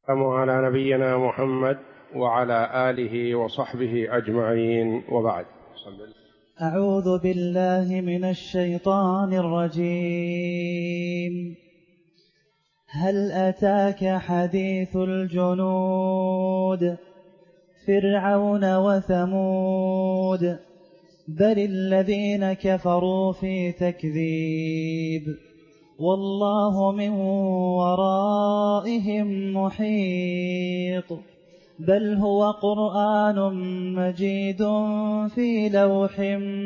على نبينا محمد وعلى آله وصحبه أجمعين، وبعد. أعوذ بالله من الشيطان الرجيم. هل أتاك حديث الجنود فرعون وثمود بل الذين كفروا في تكذيب والله من ورائهم محيط بل هو قرآن مجيد في لوح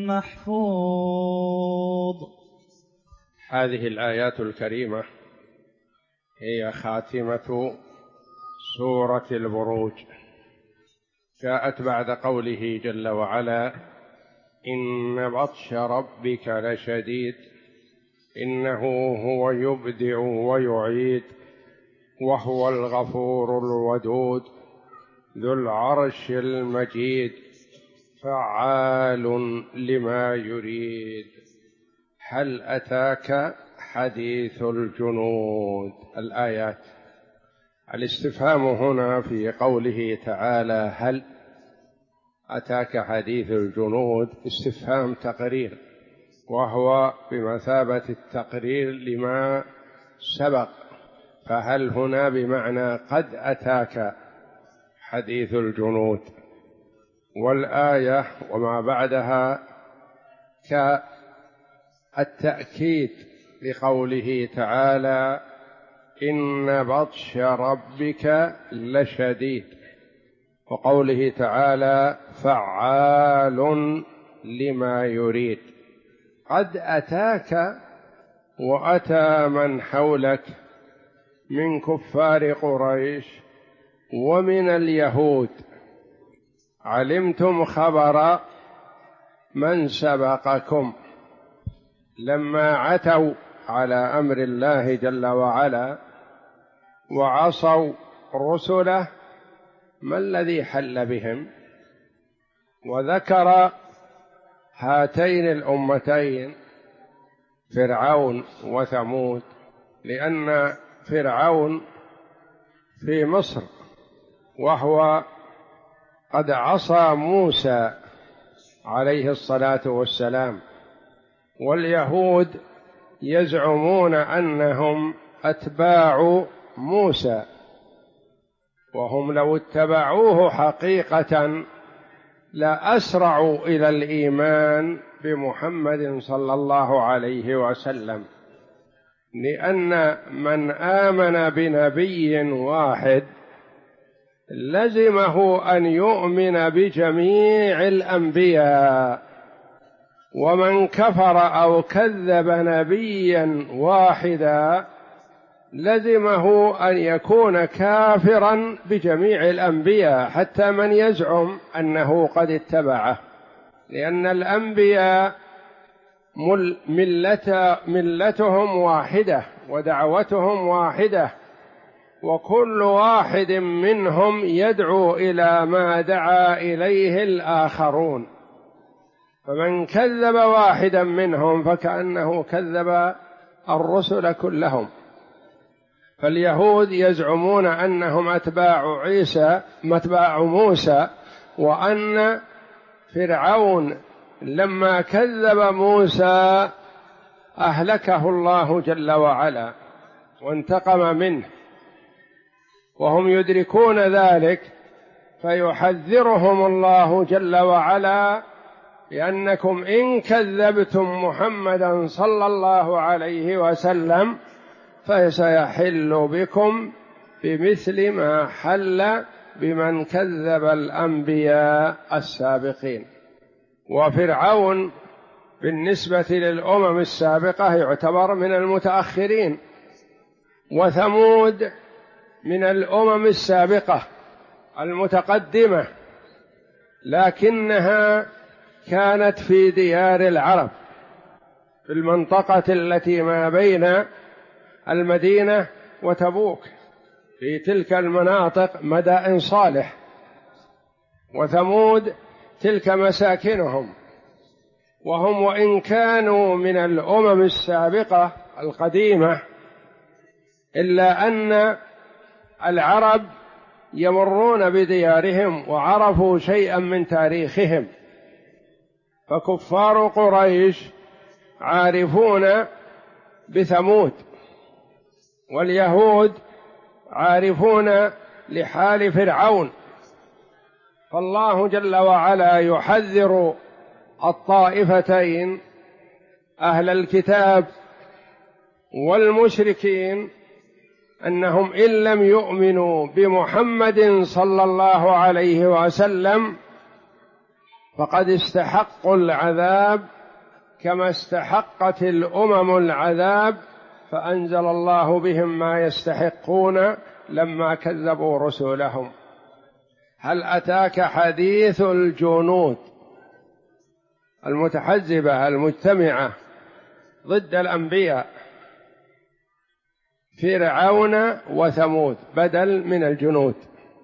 محفوظ. هذه الآيات الكريمة هي خاتمة سورة البروج، جاءت بعد قوله جل وعلا: إن بطش ربك لشديد إنه هو يبدع ويعيد وهو الغفور الودود ذو العرش المجيد فعال لما يريد. هل أتاك حديث الجنود؟ الآيات. الاستفهام هنا في قوله تعالى هل أتاك حديث الجنود استفهام تقرير، وهو بمثابة التقرير لما سبق، فهل هنا بمعنى قد أتاك حديث الجنود، والآية وما بعدها كالتأكيد لقوله تعالى إن بطش ربك لشديد، وقوله تعالى فعال لما يريد. قد أتاك وأتى من حولك من كفار قريش ومن اليهود، علمتم خبر من سبقكم لما عتوا على أمر الله جل وعلا وعصوا رسله، ما الذي حل بهم؟ وذكر هاتين الأمتين فرعون وثمود، لأن فرعون في مصر وهو قد عصى موسى عليه الصلاة والسلام، واليهود يزعمون أنهم أتباع موسى، وهم لو اتبعوه حقيقة لأسرعوا إلى الإيمان بمحمد صلى الله عليه وسلم، لأن من آمن بنبي واحد لزمه أن يؤمن بجميع الأنبياء، ومن كفر أو كذب نبيا واحدا لزمه أن يكون كافرا بجميع الأنبياء، حتى من يزعم أنه قد اتبعه، لأن الأنبياء ملتهم واحدة ودعوتهم واحدة، وكل واحد منهم يدعو إلى ما دعا إليه الآخرون، فمن كذب واحدا منهم فكأنه كذب الرسل كلهم. فاليهود يزعمون أنهم أتباع موسى، وأن فرعون لما كذب موسى أهلكه الله جل وعلا وانتقم منه، وهم يدركون ذلك، فيحذرهم الله جل وعلا بأنكم إن كذبتم محمدا صلى الله عليه وسلم فسيحل بكم بمثل ما حل بمن كذب الأنبياء السابقين. وفرعون بالنسبة للأمم السابقة يعتبر من المتأخرين، وثمود من الأمم السابقة المتقدمة، لكنها كانت في ديار العرب في المنطقة التي ما بين المدينة وتبوك، في تلك المناطق مدائن صالح، وثمود تلك مساكنهم، وهم وإن كانوا من الأمم السابقة القديمة إلا أن العرب يمرون بديارهم وعرفوا شيئا من تاريخهم، فكفار قريش عارفون بثمود، واليهود عارفون لحال فرعون، فالله جل وعلا يحذر الطائفتين أهل الكتاب والمشركين أنهم إن لم يؤمنوا بمحمد صلى الله عليه وسلم فقد استحقوا العذاب كما استحقت الأمم العذاب، فأنزل الله بهم ما يستحقون لما كذبوا رسلهم. هل أتاك حديث الجنود المتحزبة المجتمعة ضد الأنبياء، فرعون وثمود بدل من الجنود.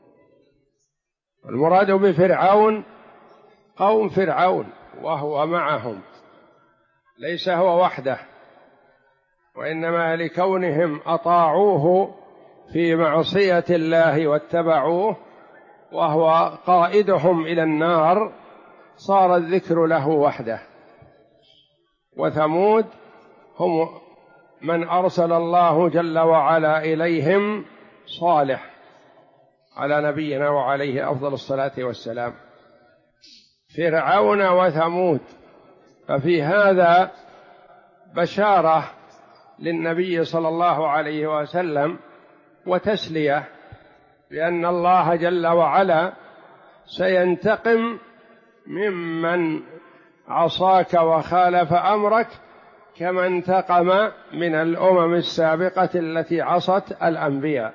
المراد بفرعون قوم فرعون وهو معهم، ليس هو وحده، وإنما لكونهم أطاعوه في معصية الله واتبعوه وهو قائدهم إلى النار صار الذكر له وحده. وثمود هم من أرسل الله جل وعلا إليهم صالح على نبينا وعليه أفضل الصلاة والسلام. فرعون وثمود، ففي هذا بشارة للنبي صلى الله عليه وسلم وتسلية، لأن الله جل وعلا سينتقم ممن عصاك وخالف أمرك كما انتقم من الأمم السابقة التي عصت الأنبياء.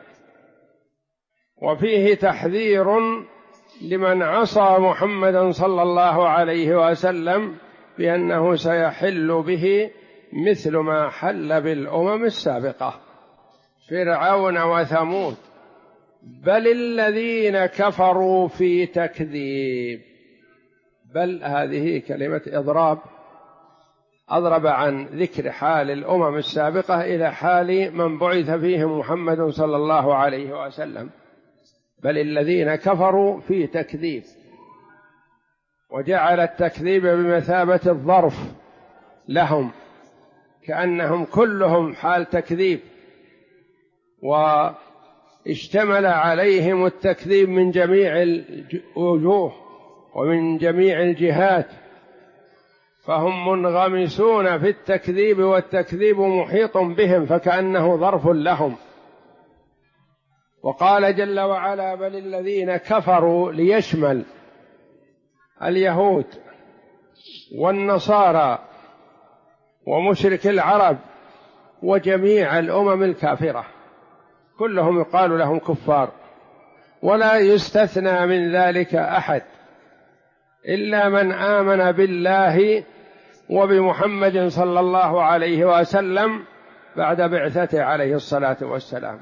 وفيه تحذير لمن عصى محمدا صلى الله عليه وسلم بأنه سيحل به مثل ما حل بالأمم السابقة. فرعون وثمود بل الذين كفروا في تكذيب. بل هذه كلمة إضراب، أضرب عن ذكر حال الأمم السابقة إلى حال من بعث فيهم محمد صلى الله عليه وسلم. بل الذين كفروا في تكذيب، وجعل التكذيب بمثابة الظرف لهم، كأنهم كلهم حال تكذيب، واشتمل عليهم التكذيب من جميع الوجوه ومن جميع الجهات، فهم منغمسون في التكذيب والتكذيب محيط بهم، فكأنه ظرف لهم. وقال جل وعلا بل الذين كفروا ليشمل اليهود والنصارى ومشرك العرب وجميع الأمم الكافرة، كلهم يقال لهم كفار، ولا يستثنى من ذلك أحد إلا من آمن بالله وبمحمد صلى الله عليه وسلم بعد بعثته عليه الصلاة والسلام.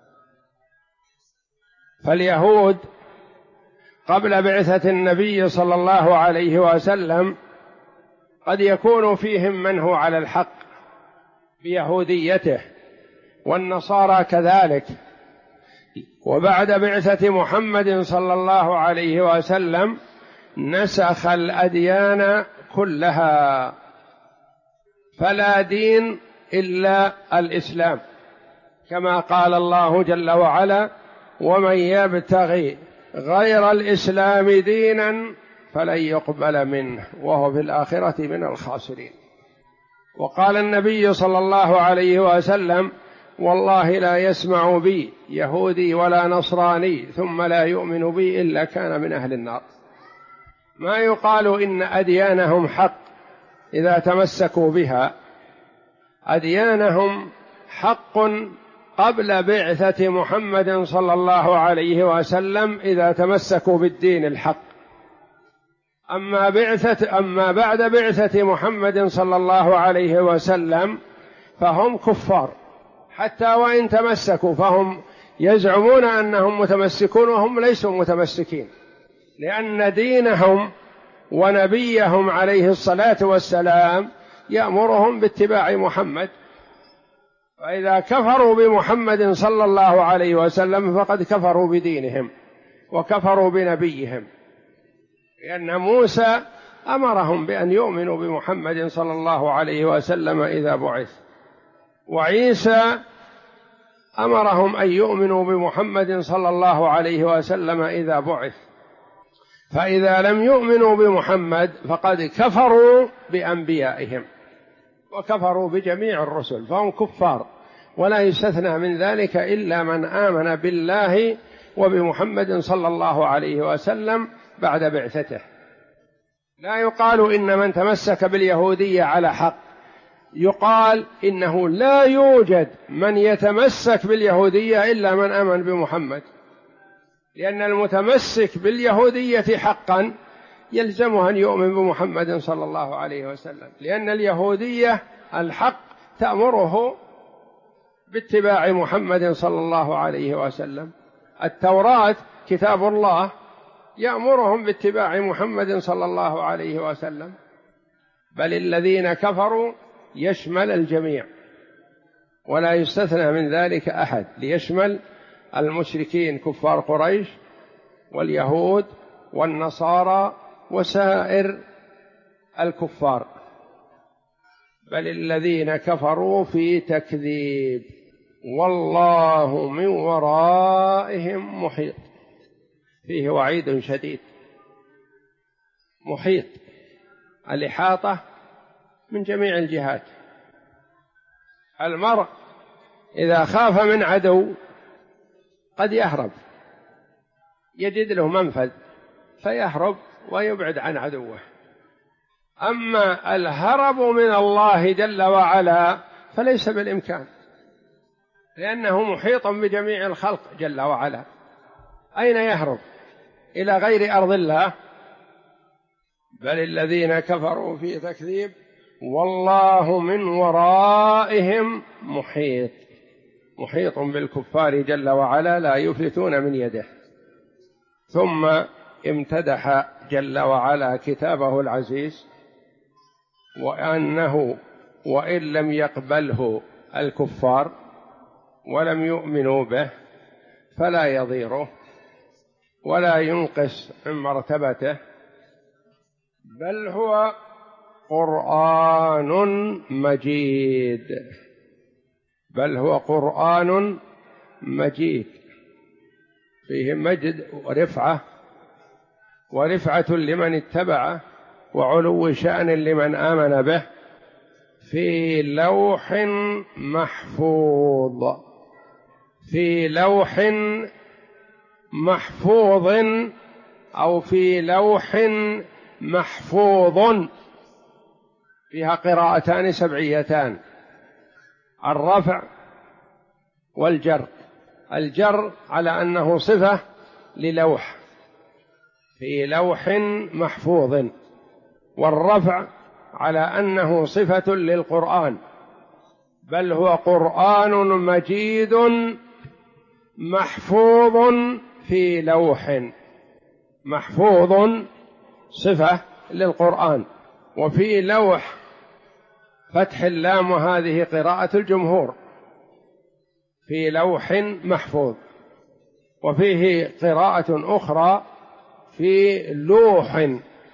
فاليهود قبل بعثة النبي صلى الله عليه وسلم قد يكون فيهم من هو على الحق بيهوديته، والنصارى كذلك. وبعد بعثة محمد صلى الله عليه وسلم نسخ الأديان كلها، فلا دين إلا الإسلام، كما قال الله جل وعلا ومن يبتغي غير الإسلام دينا فلن يقبل منه وهو في الآخرة من الخاسرين. وقال النبي صلى الله عليه وسلم والله لا يسمع بي يهودي ولا نصراني ثم لا يؤمن بي إلا كان من أهل النار. ما يقال إن أديانهم حق إذا تمسكوا بها، أديانهم حق قبل بعثة محمد صلى الله عليه وسلم إذا تمسكوا بالدين الحق. أما بعد بعثة محمد صلى الله عليه وسلم فهم كفار، حتى وإن تمسكوا فهم يزعمون أنهم متمسكون وهم ليسوا متمسكين، لأن دينهم ونبيهم عليه الصلاة والسلام يأمرهم باتباع محمد، فإذا كفروا بمحمد صلى الله عليه وسلم فقد كفروا بدينهم وكفروا بنبيهم، لأن موسى أمرهم بأن يؤمنوا بمحمد صلى الله عليه وسلم إذا بعث، وعيسى أمرهم أن يؤمنوا بمحمد صلى الله عليه وسلم إذا بعث. فإذا لم يؤمنوا بمحمد فقد كفروا بأنبيائهم وكفروا بجميع الرسل، فهم كفار، ولا يستثنى من ذلك إلا من آمن بالله وبمحمد صلى الله عليه وسلم بعد بعثته. لا يقال إن من تمسك باليهودية على حق، يقال إنه لا يوجد من يتمسك باليهودية إلا من آمن بمحمد، لأن المتمسك باليهودية حقا يلزمه أن يؤمن بمحمد صلى الله عليه وسلم، لأن اليهودية الحق تأمره باتباع محمد صلى الله عليه وسلم. التوراة كتاب الله يأمرهم باتباع محمد صلى الله عليه وسلم، بل الذين كفروا يشمل الجميع ولا يستثنى من ذلك أحد، ليشمل المشركين كفار قريش واليهود والنصارى وسائر الكفار، بل الذين كفروا في تكذيب، والله من ورائهم محيط. فيه وعيد شديد. محيط، الإحاطة من جميع الجهات. المرء إذا خاف من عدو قد يهرب، يجد له منفذ فيهرب ويبعد عن عدوه. أما الهرب من الله جل وعلا فليس بالإمكان، لأنه محيط بجميع الخلق جل وعلا. أين يهرب؟ إلى غير أرض الله؟ بل الذين كفروا في تكذيب، والله من ورائهم محيط. محيط بالكفار جل وعلا، لا يفلتون من يده. ثم امتدح جل وعلا كتابه العزيز، وأنه وإن لم يقبله الكفار ولم يؤمنوا به فلا يضيره ولا ينقص من مرتبته، بل هو قرآن مجيد. بل هو قرآن مجيد فيه مجد ورفعة، ورفعة لمن اتبعه، وعلو شأن لمن آمن به، في لوح محفوظ. في لوح محفوظ أو في لوح محفوظ، فيها قراءتان سبعيتان، الرفع والجر. الجر على أنه صفة للوح، في لوح محفوظ، والرفع على أنه صفة للقرآن. بل هو قرآن مجيد محفوظ في لوح. محفوظ صفة للقرآن، وفي لوح فتح اللام، وهذه قراءة الجمهور، في لوح محفوظ. وفيه قراءة أخرى في لوح.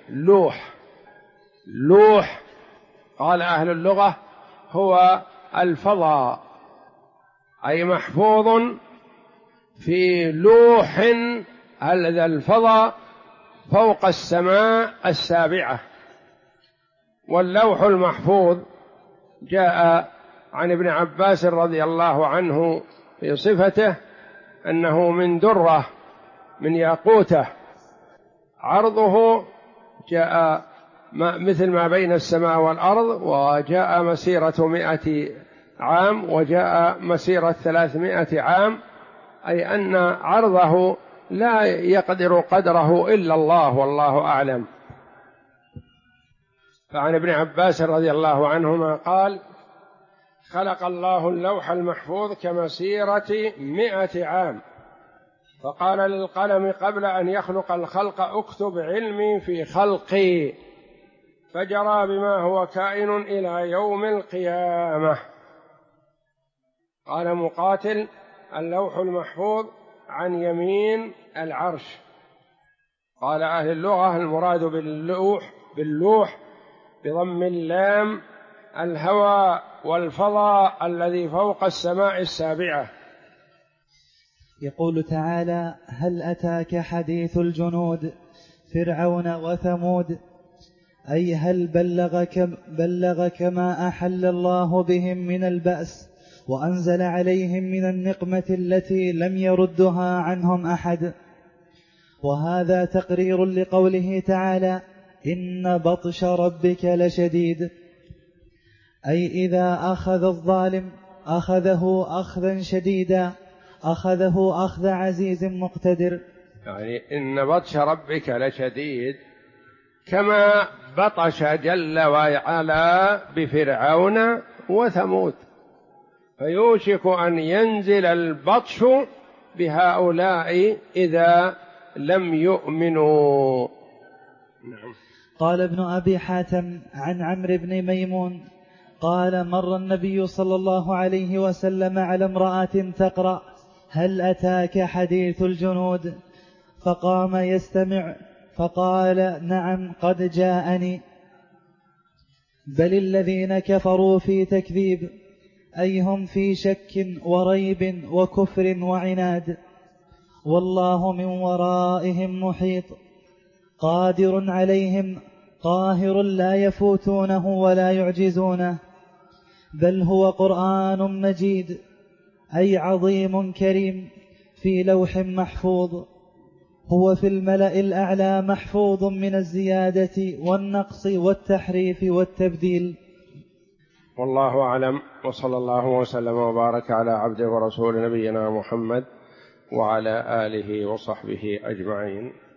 لوح قال أهل اللغة هو الفضاء، أي محفوظ في لوح هذا الفضاء فوق السماء السابعة. واللوح المحفوظ جاء عن ابن عباس رضي الله عنه في صفته أنه من درة من ياقوتة، عرضه جاء مثل ما بين السماء والأرض، وجاء مسيرة 100 عام، وجاء مسيرة 300 عام، أي أن عرضه لا يقدر قدره إلا الله، والله أعلم. فعن ابن عباس رضي الله عنهما قال: خلق الله اللوح المحفوظ كمسيرة 100 عام، فقال للقلم قبل أن يخلق الخلق: اكتب علمي في خلقي، فجرى بما هو كائن إلى يوم القيامة. قال مقاتل: اللوح المحفوظ عن يمين العرش. قال أهل اللغة: المراد باللوح بضم اللام الهواء والفضاء الذي فوق السماء السابعة. يقول تعالى: هل أتاك حديث الجنود فرعون وثمود، أي هل بلغك ما أحل الله بهم من البأس وأنزل عليهم من النقمة التي لم يردها عنهم أحد. وهذا تقرير لقوله تعالى: إن بطش ربك لشديد، أي إذا أخذ الظالم أخذه أخذا شديدا، أخذه أخذ عزيز مقتدر. يعني إن بطش ربك لشديد، كما بطش جل وعلا بفرعون وثمود، فيوشك أن ينزل البطش بهؤلاء إذا لم يؤمنوا. نعم. قال ابن أبي حاتم عن عمرو بن ميمون قال: مر النبي صلى الله عليه وسلم على امرأة تقرأ: هل أتاك حديث الجنود، فقام يستمع فقال: نعم قد جاءني. بل الذين كفروا في تكذيب، أي هم في شك وريب وكفر وعناد، والله من ورائهم محيط، قادر عليهم، قاهر لا يفوتونه ولا يعجزونه. بل هو قرآن مجيد، أي عظيم كريم، في لوح محفوظ، هو في الملأ الأعلى محفوظ من الزيادة والنقص والتحريف والتبديل. والله أعلم، وصلى الله وسلم وبارك على عبده ورسول نبينا محمد وعلى آله وصحبه أجمعين.